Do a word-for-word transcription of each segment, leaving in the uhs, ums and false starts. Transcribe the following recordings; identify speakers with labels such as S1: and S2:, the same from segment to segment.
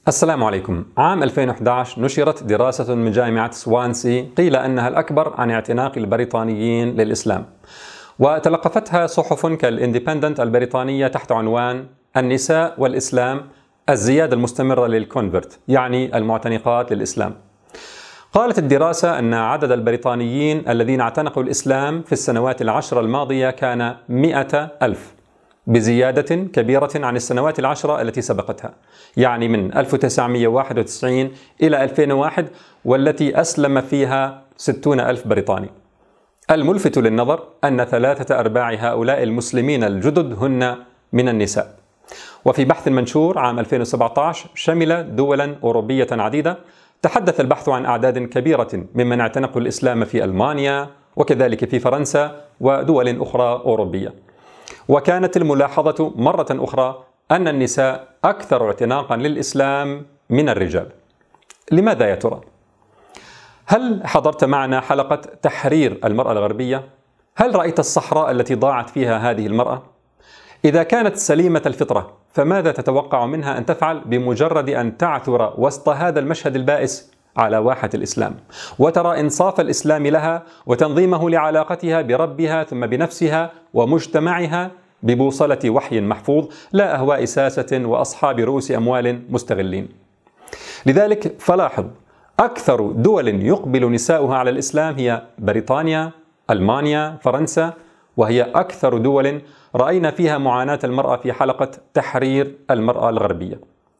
S1: السلام عليكم. عام ألفين وأحد عشر نشرت دراسة من جامعة سوانسي قيل أنها الأكبر عن اعتناق البريطانيين للإسلام، وتلقفتها صحف كالإنديبندنت البريطانية تحت عنوان النساء والإسلام، الزيادة المستمرة للكونفرت، يعني المعتنقات للإسلام. قالت الدراسة أن عدد البريطانيين الذين اعتنقوا الإسلام في السنوات العشر الماضية كان مئة ألف، بزيادة كبيرة عن السنوات العشرة التي سبقتها، يعني من ألف وتسعمئة وواحد وتسعين إلى ألفين وواحد، والتي أسلم فيها ستون ألف بريطاني. الملفت للنظر أن ثلاثة أرباع هؤلاء المسلمين الجدد هن من النساء. وفي بحث منشور عام ألفين وسبعة عشر شمل دولا أوروبية عديدة، تحدث البحث عن أعداد كبيرة ممن اعتنقوا الإسلام في ألمانيا وكذلك في فرنسا ودول أخرى أوروبية. وكانت الملاحظة مرة أخرى أن النساء أكثر اعتناقا للإسلام من الرجال. لماذا يا ترى؟ هل حضرت معنا حلقة تحرير المرأة الغربية؟ هل رأيت الصحراء التي ضاعت فيها هذه المرأة؟ إذا كانت سليمة الفطرة فماذا تتوقع منها أن تفعل بمجرد أن تعثر وسط هذا المشهد البائس على واحة الإسلام، وترى إنصاف الإسلام لها وتنظيمه لعلاقتها بربها ثم بنفسها ومجتمعها ببوصلة وحي محفوظ، لا أهواء ساسة وأصحاب رؤوس أموال مستغلين. لذلك فلاحظ، أكثر دول يقبل نساؤها على الإسلام هي بريطانيا، ألمانيا، فرنسا، وهي أكثر دول رأينا فيها معاناة المرأة في حلقة تحرير المرأة الغربية.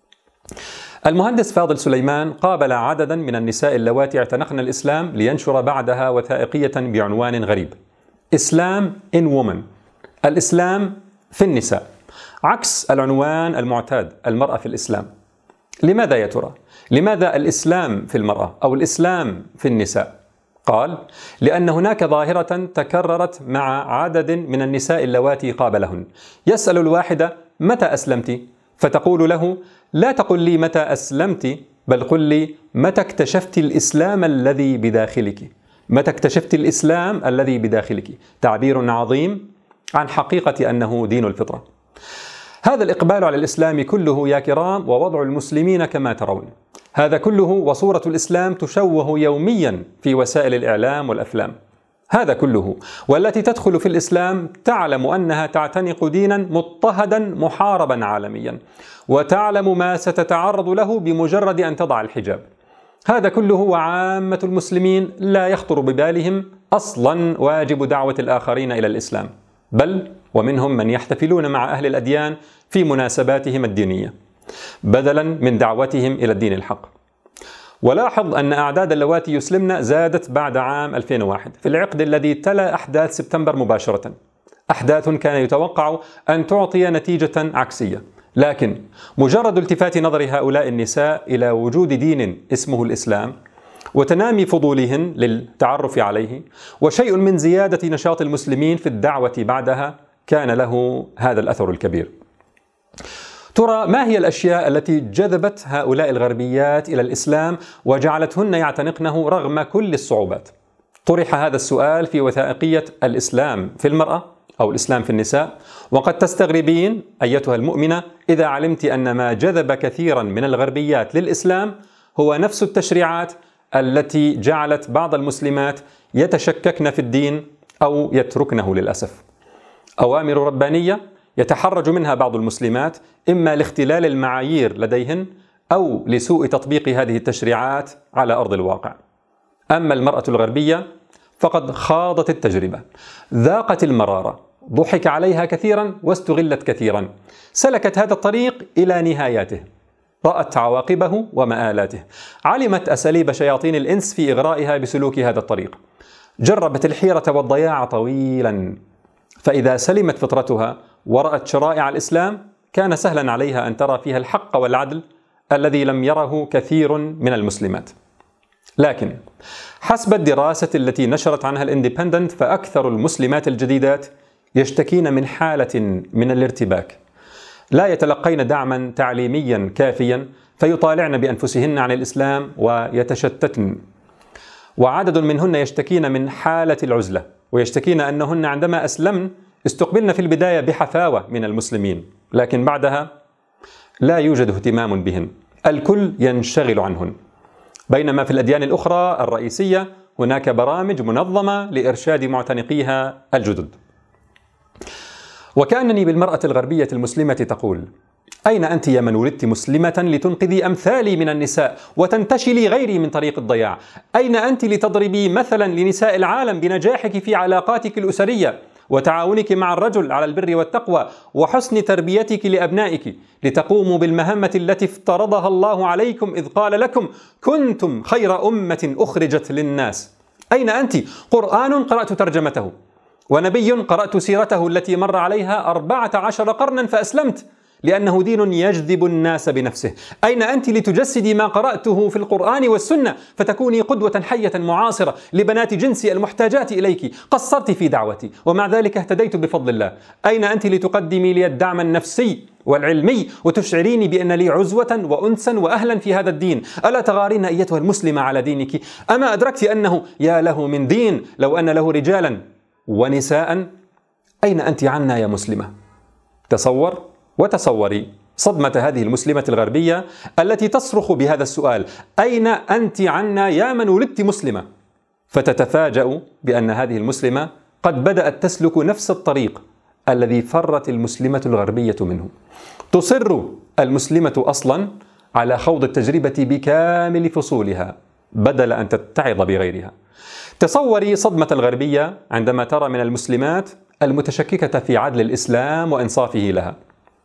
S1: المهندس فاضل سليمان قابل عددا من النساء اللواتي اعتنقن الإسلام لينشر بعدها وثائقية بعنوان غريب: إسلام in women، الإسلام في النساء، عكس العنوان المعتاد المرأة في الإسلام. لماذا يا ترى؟ لماذا الإسلام في المرأة أو الإسلام في النساء؟ قال: لأن هناك ظاهرة تكررت مع عدد من النساء اللواتي قابلهن. يسأل الواحدة: متى أسلمت؟ فتقول له: لا تقل لي متى أسلمت، بل قل لي متى اكتشفت الإسلام الذي بداخلك. متى اكتشفت الإسلام الذي بداخلك، تعبير عظيم عن حقيقة أنه دين الفطرة. هذا الإقبال على الإسلام كله يا كرام ووضع المسلمين كما ترون، هذا كله وصورة الإسلام تشوه يوميا في وسائل الإعلام والأفلام. هذا كله والتي تدخل في الإسلام تعلم أنها تعتنق دينا مضطهدا محاربا عالميا، وتعلم ما ستتعرض له بمجرد أن تضع الحجاب. هذا كله وعامة المسلمين لا يخطر ببالهم أصلا واجب دعوة الآخرين إلى الإسلام، بل ومنهم من يحتفلون مع أهل الأديان في مناسباتهم الدينية بدلا من دعوتهم إلى الدين الحق. ولاحظ أن أعداد اللواتي يسلمن زادت بعد عام ألفين وواحد في العقد الذي تلا أحداث سبتمبر مباشرة، أحداث كان يتوقع أن تعطي نتيجة عكسية، لكن مجرد التفات نظر هؤلاء النساء إلى وجود دين اسمه الإسلام وتنامي فضولهن للتعرف عليه وشيء من زيادة نشاط المسلمين في الدعوة بعدها كان له هذا الأثر الكبير. ترى ما هي الأشياء التي جذبت هؤلاء الغربيات إلى الإسلام وجعلتهن يعتنقنه رغم كل الصعوبات؟ طرح هذا السؤال في وثائقية الإسلام في المرأة أو الإسلام في النساء، وقد تستغربين أيتها المؤمنة إذا علمت أن ما جذب كثيرا من الغربيات للإسلام هو نفس التشريعات التي جعلت بعض المسلمات يتشككن في الدين أو يتركنه للأسف. أوامر ربانية يتحرج منها بعض المسلمات، إما لاختلال المعايير لديهن أو لسوء تطبيق هذه التشريعات على أرض الواقع. أما المرأة الغربية فقد خاضت التجربة، ذاقت المرارة، ضحك عليها كثيرا واستغلت كثيرا، سلكت هذا الطريق إلى نهاياته، رأت عواقبه ومآلاته، علمت أساليب شياطين الإنس في إغرائها بسلوك هذا الطريق، جربت الحيرة والضياع طويلا، فإذا سلمت فطرتها ورأت شرائع الإسلام كان سهلا عليها أن ترى فيها الحق والعدل الذي لم يره كثير من المسلمات. لكن حسب الدراسة التي نشرت عنها الإنديبندنت فأكثر المسلمات الجديدات يشتكين من حالة من الارتباك، لا يتلقين دعما تعليميا كافيا فيطالعن بأنفسهن عن الإسلام ويتشتتن. وعدد منهن يشتكين من حالة العزلة، ويشتكين أنهن عندما أسلمن استقبلن في البداية بحفاوة من المسلمين، لكن بعدها لا يوجد اهتمام بهن. الكل ينشغل عنهن، بينما في الأديان الأخرى الرئيسية هناك برامج منظمة لإرشاد معتنقيها الجدد. وكأنني بالمرأة الغربية المسلمة تقول: أين أنت يا من ولدت مسلمة لتنقذي أمثالي من النساء وتنتشلي غيري من طريق الضياع؟ أين أنت لتضربي مثلا لنساء العالم بنجاحك في علاقاتك الأسرية وتعاونك مع الرجل على البر والتقوى وحسن تربيتك لأبنائك لتقوموا بالمهمة التي افترضها الله عليكم إذ قال لكم كنتم خير أمة أخرجت للناس؟ أين أنت؟ قرآن قرأت ترجمته، ونبي قرأت سيرته التي مر عليها أربعة عشر قرنا فأسلمت، لأنه دين يجذب الناس بنفسه. أين أنت لتجسدي ما قرأته في القرآن والسنة فتكوني قدوة حية معاصرة لبنات جنسي المحتاجات إليك؟ قصرت في دعوتي ومع ذلك اهتديت بفضل الله. أين أنت لتقدمي لي الدعم النفسي والعلمي وتشعريني بأن لي عزوة وأنسا وأهلا في هذا الدين؟ ألا تغارين أيتها المسلمة على دينك؟ أما أدركت أنه يا له من دين لو أن له رجالا ونساء؟ أين أنت عنا يا مسلمة؟ تصور وتصوري صدمة هذه المسلمة الغربية التي تصرخ بهذا السؤال: أين أنت عنا يا من ولدت مسلمة؟ فتتفاجأ بأن هذه المسلمة قد بدأت تسلك نفس الطريق الذي فرت المسلمة الغربية منه. تصر المسلمة أصلا على خوض التجربة بكامل فصولها بدل أن تتعظ بغيرها. تصوري صدمة الغربية عندما ترى من المسلمات المتشككة في عدل الإسلام وإنصافه لها.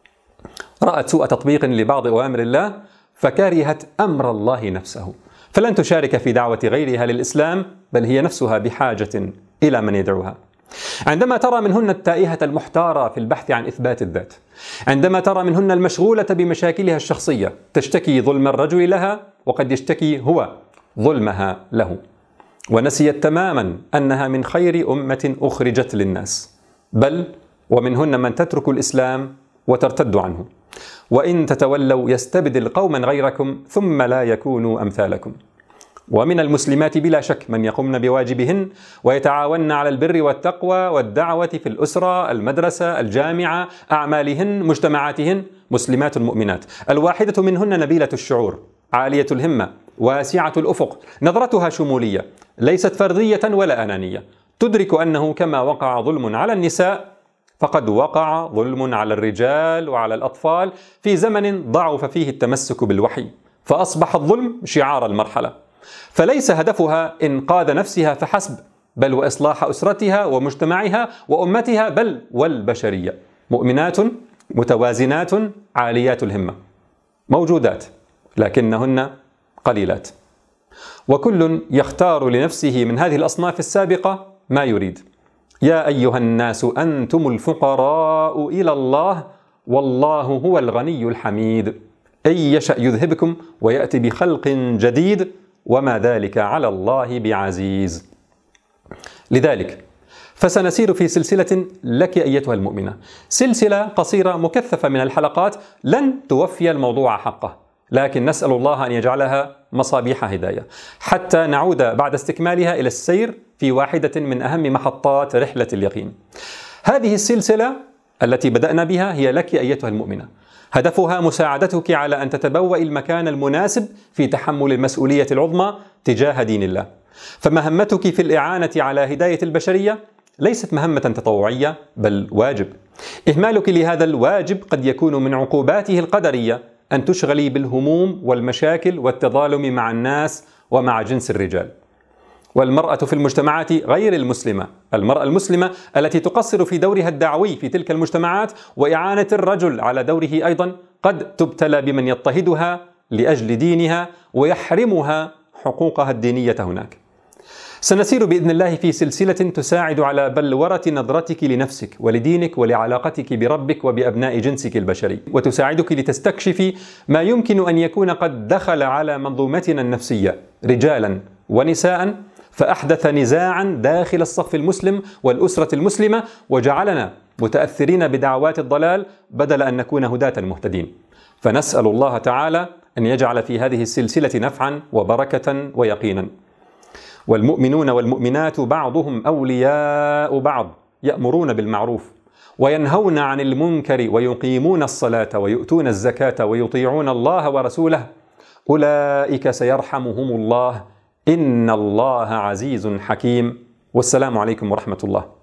S1: رأت سوء تطبيق لبعض أوامر الله فكرهت أمر الله نفسه، فلن تشارك في دعوة غيرها للإسلام، بل هي نفسها بحاجة إلى من يدعوها. عندما ترى منهن التائهة المحتارة في البحث عن إثبات الذات، عندما ترى منهن المشغولة بمشاكلها الشخصية تشتكي ظلم الرجل لها وقد يشتكي هو ظلمها له، ونسيت تماما أنها من خير أمة أخرجت للناس، بل ومنهن من تترك الإسلام وترتد عنه. وإن تتولوا يستبدل قوما غيركم ثم لا يكونوا أمثالكم. ومن المسلمات بلا شك من يقومن بواجبهن ويتعاونن على البر والتقوى والدعوة في الأسرة، المدرسة، الجامعة، أعمالهن، مجتمعاتهن، مسلمات مؤمنات. الواحدة منهن نبيلة الشعور، عالية الهمة، واسعة الأفق، نظرتها شمولية، ليست فردية ولا أنانية، تدرك أنه كما وقع ظلم على النساء فقد وقع ظلم على الرجال وعلى الأطفال في زمن ضعف فيه التمسك بالوحي، فأصبح الظلم شعار المرحلة. فليس هدفها إنقاذ نفسها فحسب، بل وإصلاح أسرتها ومجتمعها وأمتها، بل والبشرية. مؤمنات متوازنات عاليات الهمة، موجودات لكنهن قليلات، وكل يختار لنفسه من هذه الأصناف السابقة ما يريد. يا أيها الناس أنتم الفقراء إلى الله والله هو الغني الحميد، إن يشأ يذهبكم ويأتي بخلق جديد وما ذلك على الله بعزيز. لذلك فسنسير في سلسلة لك أيتها المؤمنة، سلسلة قصيرة مكثفة من الحلقات لن توفي الموضوع حقه، لكن نسأل الله أن يجعلها مصابيح هداية حتى نعود بعد استكمالها إلى السير في واحدة من أهم محطات رحلة اليقين. هذه السلسلة التي بدأنا بها هي لك أيتها المؤمنة، هدفها مساعدتك على أن تتبوأ المكان المناسب في تحمل المسؤولية العظمى تجاه دين الله. فمهمتك في الإعانة على هداية البشرية ليست مهمة تطوعية بل واجب. إهمالك لهذا الواجب قد يكون من عقوباته القدرية أن تشغلي بالهموم والمشاكل والتظالم مع الناس ومع جنس الرجال. والمرأة في المجتمعات غير المسلمة، المرأة المسلمة التي تقصر في دورها الدعوي في تلك المجتمعات وإعانة الرجل على دوره أيضا قد تبتلى بمن يضطهدها لأجل دينها ويحرمها حقوقها الدينية هناك. سنسير بإذن الله في سلسلة تساعد على بلورة نظرتك لنفسك ولدينك ولعلاقتك بربك وبأبناء جنسك البشري، وتساعدك لتستكشفي ما يمكن أن يكون قد دخل على منظومتنا النفسية رجالا ونساء فأحدث نزاعا داخل الصف المسلم والأسرة المسلمة وجعلنا متأثرين بدعوات الضلال بدل أن نكون هداة مهتدين. فنسأل الله تعالى أن يجعل في هذه السلسلة نفعا وبركة ويقينا. والمؤمنون والمؤمنات بعضهم أولياء بعض، يأمرون بالمعروف وينهون عن المنكر ويقيمون الصلاة ويؤتون الزكاة ويطيعون الله ورسوله أولئك سيرحمهم الله إن الله عزيز حكيم. والسلام عليكم ورحمة الله.